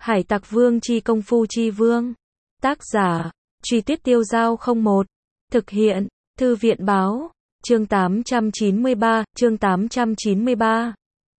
Hải Tặc Vương chi công phu chi vương. Tác giả, Truy Tiết Tiêu Giao 01. Thực hiện, Thư viện Báo. Chương 893.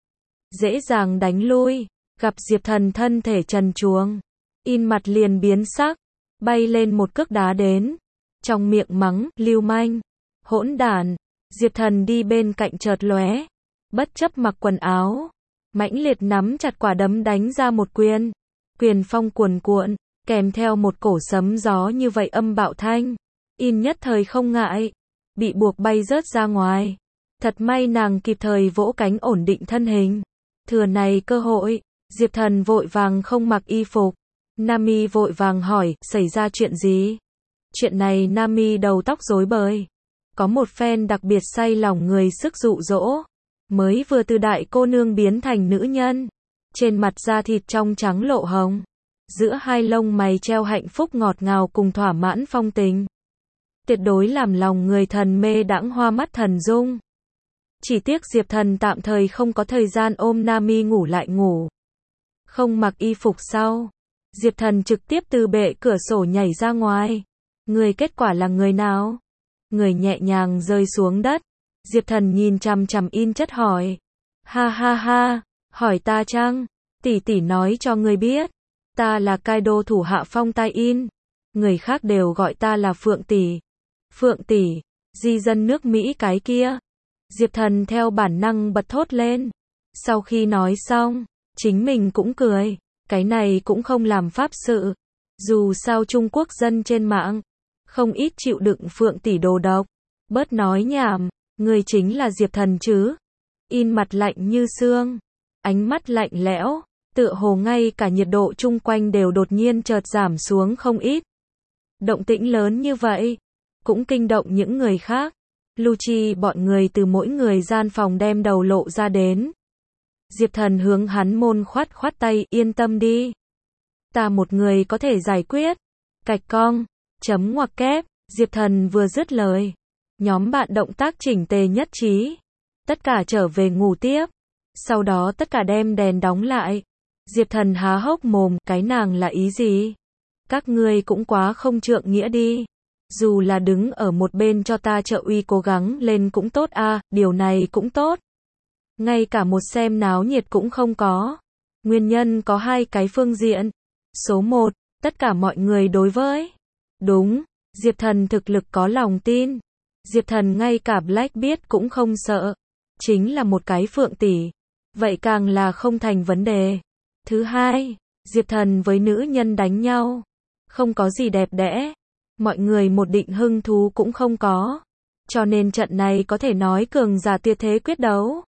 Dễ dàng đánh lui. Gặp Diệp Thần thân thể trần truồng. In mặt liền biến sắc. Bay lên một cước đá đến. Trong miệng mắng, lưu manh. Hỗn đản. Diệp Thần đi bên cạnh chợt lóe. Bất chấp mặc quần áo. Mãnh liệt nắm chặt quả đấm đánh ra một quyền. Quyền phong cuồn cuộn, kèm theo một cổ sấm gió như vậy âm bạo thanh. In nhất thời không ngại. Bị buộc bay rớt ra ngoài. Thật may nàng kịp thời vỗ cánh ổn định thân hình. Thừa này cơ hội, Diệp Thần vội vàng không mặc y phục. Nami vội vàng hỏi, xảy ra chuyện gì? Chuyện này Nami đầu tóc rối bời. Có một phen đặc biệt say lòng người sức dụ dỗ. Mới vừa từ đại cô nương biến thành nữ nhân. Trên mặt da thịt trong trắng lộ hồng. Giữa hai lông mày treo hạnh phúc ngọt ngào cùng thỏa mãn phong tình. Tuyệt đối làm lòng người thần mê đãng hoa mắt thần dung. Chỉ tiếc Diệp Thần tạm thời không có thời gian ôm Nami ngủ lại ngủ. Không mặc y phục sau. Diệp Thần trực tiếp từ bệ cửa sổ nhảy ra ngoài. Người kết quả là người nào? Người nhẹ nhàng rơi xuống đất. Diệp Thần nhìn chằm chằm In chất hỏi. Ha ha ha, hỏi ta chăng? Tỷ tỷ nói cho ngươi biết. Ta là Kaido thủ hạ Phong Tai In. Người khác đều gọi ta là Phượng tỷ. Phượng tỷ, di dân nước Mỹ cái kia. Diệp Thần theo bản năng bật thốt lên. Sau khi nói xong, chính mình cũng cười. Cái này cũng không làm pháp sự. Dù sao Trung Quốc dân trên mạng, không ít chịu đựng Phượng tỷ đồ độc. Bớt nói nhảm, người chính là Diệp Thần chứ. In mặt lạnh như xương. Ánh mắt lạnh lẽo. Tựa hồ ngay cả nhiệt độ chung quanh đều đột nhiên chợt giảm xuống không ít. Động tĩnh lớn như vậy, cũng kinh động những người khác. Lucci bọn người từ mỗi người gian phòng đem đầu lộ ra đến. Diệp Thần hướng hắn môn khoát khoát tay, yên tâm đi. Ta một người có thể giải quyết. Cạch cong, chấm ngoặc kép, Diệp Thần vừa dứt lời. Nhóm bạn động tác chỉnh tề nhất trí. Tất cả trở về ngủ tiếp. Sau đó tất cả đem đèn đóng lại. Diệp Thần há hốc mồm, cái nàng là ý gì? Các ngươi cũng quá không trượng nghĩa đi. Dù là đứng ở một bên cho ta trợ uy cố gắng lên cũng tốt a, điều này cũng tốt. Ngay cả một xem náo nhiệt cũng không có. Nguyên nhân có hai cái phương diện. Số 1, tất cả mọi người đối với. Đúng, Diệp Thần thực lực có lòng tin. Diệp Thần ngay cả Black biết cũng không sợ. Chính là một cái Phượng tỷ. Vậy càng là không thành vấn đề. Thứ hai, Diệp Thần với nữ nhân đánh nhau. Không có gì đẹp đẽ. Mọi người một định hứng thú cũng không có. Cho nên trận này có thể nói cường giả tuyệt thế quyết đấu.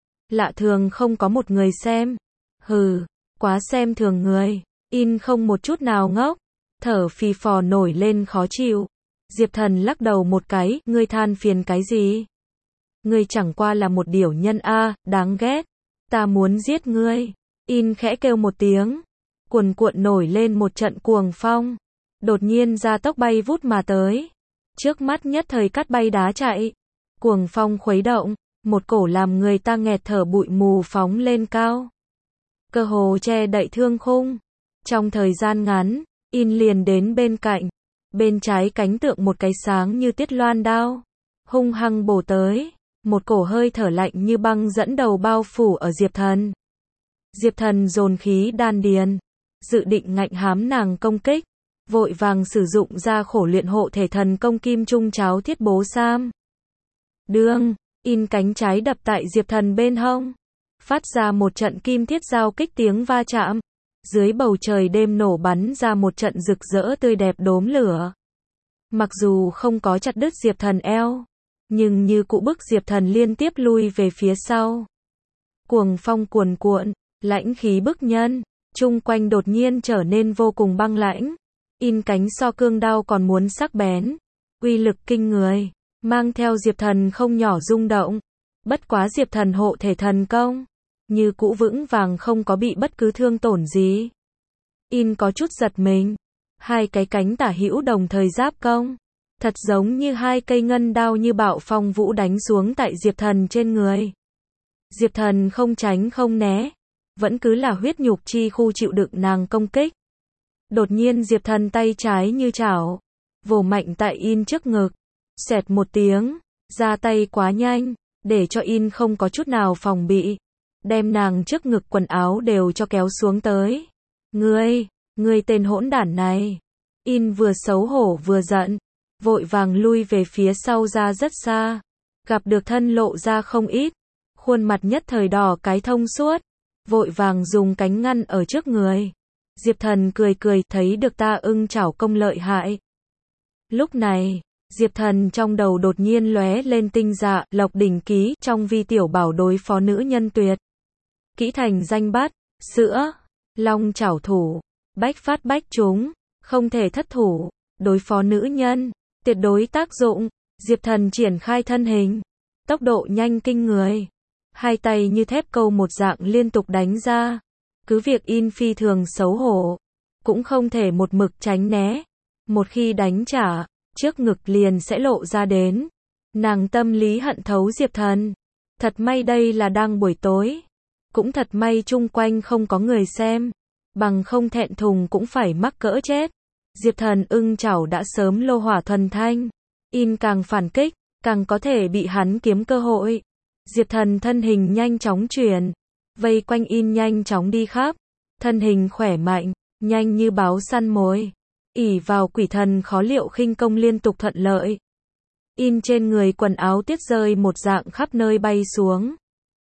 Lạ thường không có một người xem. Hừ, quá xem thường người. In không một chút nào ngốc. Thở phì phò nổi lên khó chịu. Diệp Thần lắc đầu một cái, ngươi than phiền cái gì? Ngươi chẳng qua là một điểu nhân a, đáng ghét. Ta muốn giết ngươi. In khẽ kêu một tiếng. Cuồn cuộn nổi lên một trận cuồng phong. Đột nhiên ra tốc bay vút mà tới. Trước mắt nhất thời cắt bay đá chạy. Cuồng phong khuấy động. Một cổ làm người ta nghẹt thở bụi mù phóng lên cao. Cơ hồ che đậy thương khung. Trong thời gian ngắn, In liền đến bên cạnh. Bên trái cánh tượng một cái sáng như tiết loan đao. Hung hăng bổ tới. Một cổ hơi thở lạnh như băng dẫn đầu bao phủ ở Diệp Thần. Diệp Thần dồn khí đan điền. Dự định ngạnh hám nàng công kích. Vội vàng sử dụng ra khổ luyện hộ thể thần công kim trung cháo thiết bố sam. Đương, In cánh trái đập tại Diệp Thần bên hông. Phát ra một trận kim thiết giao kích tiếng va chạm. Dưới bầu trời đêm nổ bắn ra một trận rực rỡ tươi đẹp đốm lửa. Mặc dù không có chặt đứt Diệp Thần eo, nhưng như cụ bức Diệp Thần liên tiếp lui về phía sau. Cuồng phong cuồn cuộn, lãnh khí bức nhân, chung quanh đột nhiên trở nên vô cùng băng lãnh. In cánh so cương đao còn muốn sắc bén, uy lực kinh người, mang theo Diệp Thần không nhỏ rung động. Bất quá Diệp Thần hộ thể thần công, như cũ vững vàng không có bị bất cứ thương tổn gì. In có chút giật mình. Hai cái cánh tả hữu đồng thời giáp công. Thật giống như hai cây ngân đao như bạo phong vũ đánh xuống tại Diệp Thần trên người. Diệp Thần không tránh không né. vẫn cứ là huyết nhục chi khu chịu đựng nàng công kích. Đột nhiên Diệp Thần tay trái như chảo, vồ mạnh tại In trước ngực, xẹt một tiếng, ra tay quá nhanh, để cho In không có chút nào phòng bị, đem nàng trước ngực quần áo đều cho kéo xuống tới. Ngươi tên hỗn đản này. In vừa xấu hổ vừa giận, vội vàng lui về phía sau ra rất xa, gặp được thân lộ ra không ít, khuôn mặt nhất thời đỏ cái thông suốt, vội vàng dùng cánh ngăn ở trước người. Diệp Thần cười cười, thấy được ta ưng chảo công lợi hại. Lúc này, Diệp Thần trong đầu đột nhiên lóe lên tinh dạ, Lộc Đỉnh ký trong vi tiểu bảo đối phó nữ nhân tuyệt. Kỹ thành danh bát, sữa, long chảo thủ, bách phát bách trúng, không thể thất thủ, đối phó nữ nhân, tuyệt đối tác dụng. Diệp Thần triển khai thân hình, tốc độ nhanh kinh người, hai tay như thép câu một dạng liên tục đánh ra. Cứ việc In phi thường xấu hổ, cũng không thể một mực tránh né. Một khi đánh trả, trước ngực liền sẽ lộ ra đến. Nàng tâm lý hận thấu Diệp Thần. Thật may đây là đang buổi tối. Cũng thật may chung quanh không có người xem. Bằng không thẹn thùng cũng phải mắc cỡ chết. Diệp Thần ưng chảo đã sớm lô hỏa thuần thanh. In càng phản kích, càng có thể bị hắn kiếm cơ hội. Diệp Thần thân hình nhanh chóng chuyển, vây quanh In nhanh chóng đi khắp. Thân hình khỏe mạnh, nhanh như báo săn mồi. Ỷ vào quỷ thần khó liệu khinh công liên tục thuận lợi. In trên người quần áo tiết rơi một dạng khắp nơi bay xuống.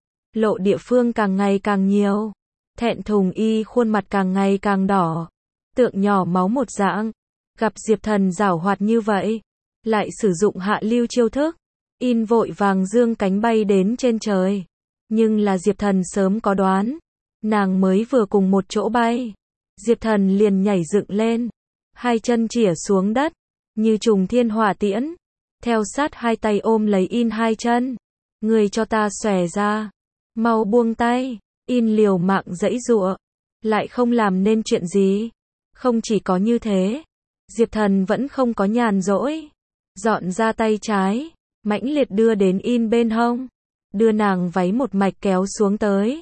Lộ địa phương càng ngày càng nhiều. Thẹn thùng y khuôn mặt càng ngày càng đỏ. Tượng nhỏ máu một dạng. Gặp Diệp Thần giảo hoạt như vậy, lại sử dụng hạ lưu chiêu thức. In vội vàng dương cánh bay đến trên trời. Nhưng là Diệp Thần sớm có đoán. Nàng mới vừa cùng một chỗ bay. Diệp Thần liền nhảy dựng lên. Hai chân chĩa xuống đất. Như trùng thiên hỏa tiễn. Theo sát hai tay ôm lấy In hai chân. Người cho ta xòe ra. Mau buông tay. In liều mạng giãy giụa. Lại không làm nên chuyện gì. Không chỉ có như thế. Diệp Thần vẫn không có nhàn rỗi. Dọn ra tay trái. Mãnh liệt đưa đến In bên hông. Đưa nàng váy một mạch kéo xuống tới.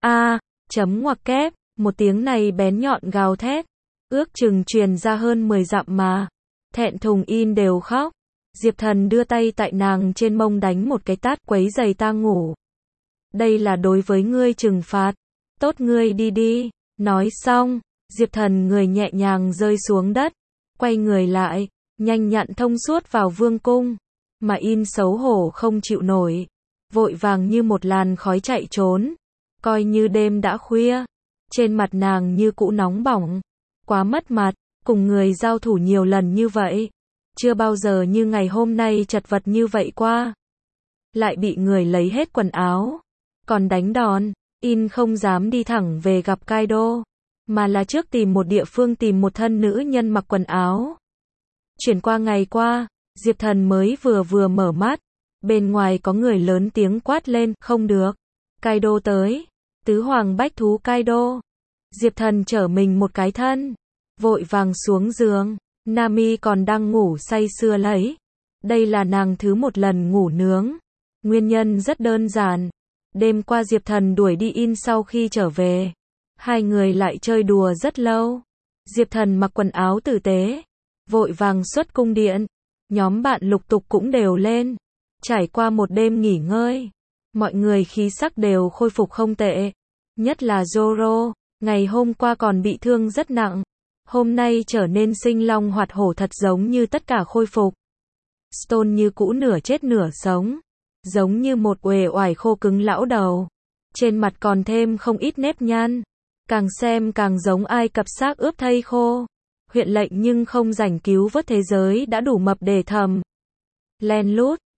Chấm ngoặc kép. Một tiếng này bén nhọn gào thét. Ước chừng truyền ra hơn 10 dặm mà. Thẹn thùng In đều khóc. Diệp Thần đưa tay tại nàng trên mông đánh một cái tát, quấy giày ta ngủ. Đây là đối với ngươi trừng phạt. Tốt ngươi đi đi. Nói xong, Diệp Thần người nhẹ nhàng rơi xuống đất. Quay người lại, nhanh nhặn thông suốt vào vương cung. Mà In xấu hổ không chịu nổi. Vội vàng như một làn khói chạy trốn. Coi như đêm đã khuya. Trên mặt nàng như cũ nóng bỏng. Quá mất mặt, cùng người giao thủ nhiều lần như vậy. Chưa bao giờ như ngày hôm nay chật vật như vậy qua. Lại bị người lấy hết quần áo. Còn đánh đòn, In không dám đi thẳng về gặp Kaido. Mà là trước tìm một địa phương tìm một thân nữ nhân mặc quần áo. Chuyển qua ngày qua, Diệp Thần mới vừa mở mắt. Bên ngoài có người lớn tiếng quát lên, không được. Kaido tới. Tứ hoàng bách thú Kaido. Diệp Thần trở mình một cái thân. Vội vàng xuống giường. Nami còn đang ngủ say sưa lấy. Đây là nàng thứ một lần ngủ nướng. Nguyên nhân rất đơn giản. Đêm qua Diệp Thần đuổi đi In sau khi trở về. Hai người lại chơi đùa rất lâu. Diệp Thần mặc quần áo tử tế. Vội vàng xuất cung điện. Nhóm bạn lục tục cũng đều lên. Trải qua một đêm nghỉ ngơi. Mọi người khí sắc đều khôi phục không tệ. Nhất là Zoro. Ngày hôm qua còn bị thương rất nặng. Hôm nay trở nên sinh long hoạt hổ thật giống như tất cả khôi phục. Stone như cũ nửa chết nửa sống. Giống như một uể oải khô cứng lão đầu. Trên mặt còn thêm không ít nếp nhăn. Càng xem càng giống Ai Cập xác ướp thây khô. Huyện lệnh nhưng không rảnh cứu vớt thế giới đã đủ mập để thầm. Len lút.